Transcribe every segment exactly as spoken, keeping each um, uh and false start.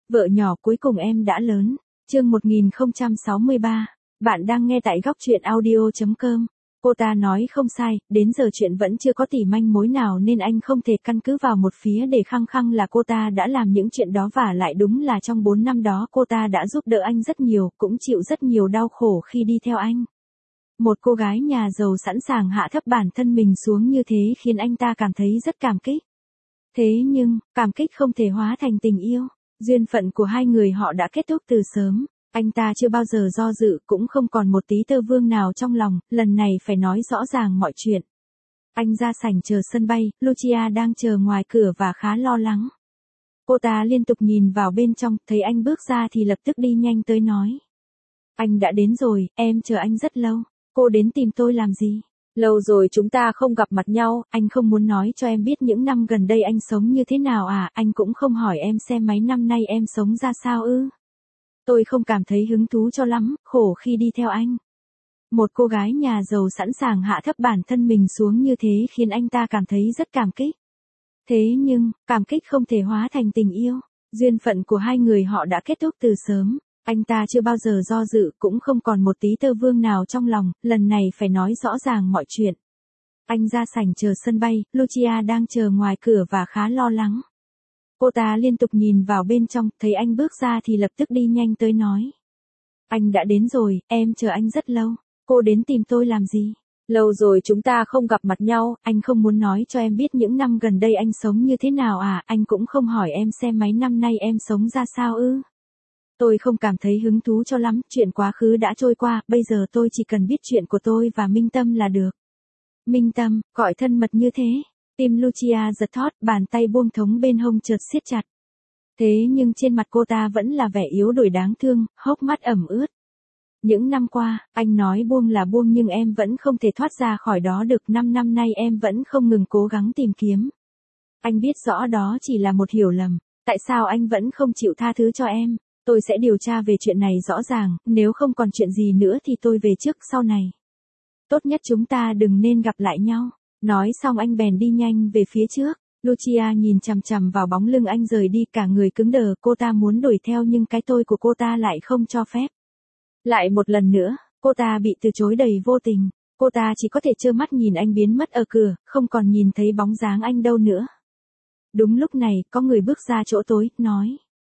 Vợ nhỏ cuối cùng em đã lớn. Chương một nghìn không trăm sáu mươi ba. Bạn đang nghe tại góc truyện audio chấm com. Cô ta nói không sai, đến giờ chuyện vẫn chưa có tỉ manh mối nào nên anh không thể căn cứ vào một phía để khăng khăng là cô ta đã làm những chuyện đó, và lại đúng là trong bốn năm đó cô ta đã giúp đỡ anh rất nhiều, cũng chịu rất nhiều đau khổ khi đi theo anh. Một cô gái nhà giàu sẵn sàng hạ thấp bản thân mình xuống như thế khiến anh ta cảm thấy rất cảm kích. Thế nhưng, cảm kích không thể hóa thành tình yêu. Duyên phận của hai người họ đã kết thúc từ sớm. Anh ta chưa bao giờ do dự, cũng không còn một tí tơ vương nào trong lòng, lần này phải nói rõ ràng mọi chuyện. Anh ra sảnh chờ sân bay, Lucia đang chờ ngoài cửa và khá lo lắng. Cô ta liên tục nhìn vào bên trong, thấy anh bước ra thì lập tức đi nhanh tới nói. Anh đã đến rồi, em chờ anh rất lâu. Cô đến tìm tôi làm gì? Lâu rồi chúng ta không gặp mặt nhau, anh không muốn nói cho em biết những năm gần đây anh sống như thế nào à, anh cũng không hỏi em xem mấy năm nay em sống ra sao ư. Tôi không cảm thấy hứng thú cho lắm, khổ khi đi theo anh. Một cô gái nhà giàu sẵn sàng hạ thấp bản thân mình xuống như thế khiến anh ta cảm thấy rất cảm kích. Thế nhưng, cảm kích không thể hóa thành tình yêu. Duyên phận của hai người họ đã kết thúc từ sớm. Anh ta chưa bao giờ do dự, cũng không còn một tí tơ vương nào trong lòng, lần này phải nói rõ ràng mọi chuyện. Anh ra sảnh chờ sân bay, Lucia đang chờ ngoài cửa và khá lo lắng. Cô ta liên tục nhìn vào bên trong, thấy anh bước ra thì lập tức đi nhanh tới nói. Anh đã đến rồi, em chờ anh rất lâu. Cô đến tìm tôi làm gì? Lâu rồi chúng ta không gặp mặt nhau, anh không muốn nói cho em biết những năm gần đây anh sống như thế nào à, anh cũng không hỏi em xem mấy năm nay em sống ra sao ư. Tôi không cảm thấy hứng thú cho lắm, chuyện quá khứ đã trôi qua, bây giờ tôi chỉ cần biết chuyện của tôi và Minh Tâm là được. Minh Tâm, gọi thân mật như thế. Tim Lucia giật thót, bàn tay buông thống bên hông chợt siết chặt. Thế nhưng trên mặt cô ta vẫn là vẻ yếu đuối đáng thương, hốc mắt ẩm ướt. Những năm qua, anh nói buông là buông nhưng em vẫn không thể thoát ra khỏi đó được, năm năm nay em vẫn không ngừng cố gắng tìm kiếm. Anh biết rõ đó chỉ là một hiểu lầm, tại sao anh vẫn không chịu tha thứ cho em? Tôi sẽ điều tra về chuyện này rõ ràng, nếu không còn chuyện gì nữa thì tôi về trước sau này. Tốt nhất chúng ta đừng nên gặp lại nhau. Nói xong anh bèn đi nhanh về phía trước. Lucia nhìn chằm chằm vào bóng lưng anh rời đi, cả người cứng đờ, cô ta muốn đuổi theo nhưng cái tôi của cô ta lại không cho phép. Lại một lần nữa, cô ta bị từ chối đầy vô tình. Cô ta chỉ có thể trơ mắt nhìn anh biến mất ở cửa, không còn nhìn thấy bóng dáng anh đâu nữa. Đúng lúc này, có người bước ra chỗ tối, nói.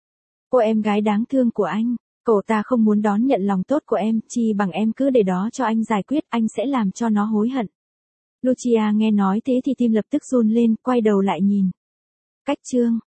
Cô em gái đáng thương của anh, cậu ta không muốn đón nhận lòng tốt của em, chi bằng em cứ để đó cho anh giải quyết, anh sẽ làm cho nó hối hận. Lucia nghe nói thế thì tim lập tức run lên, quay đầu lại nhìn. Cách chương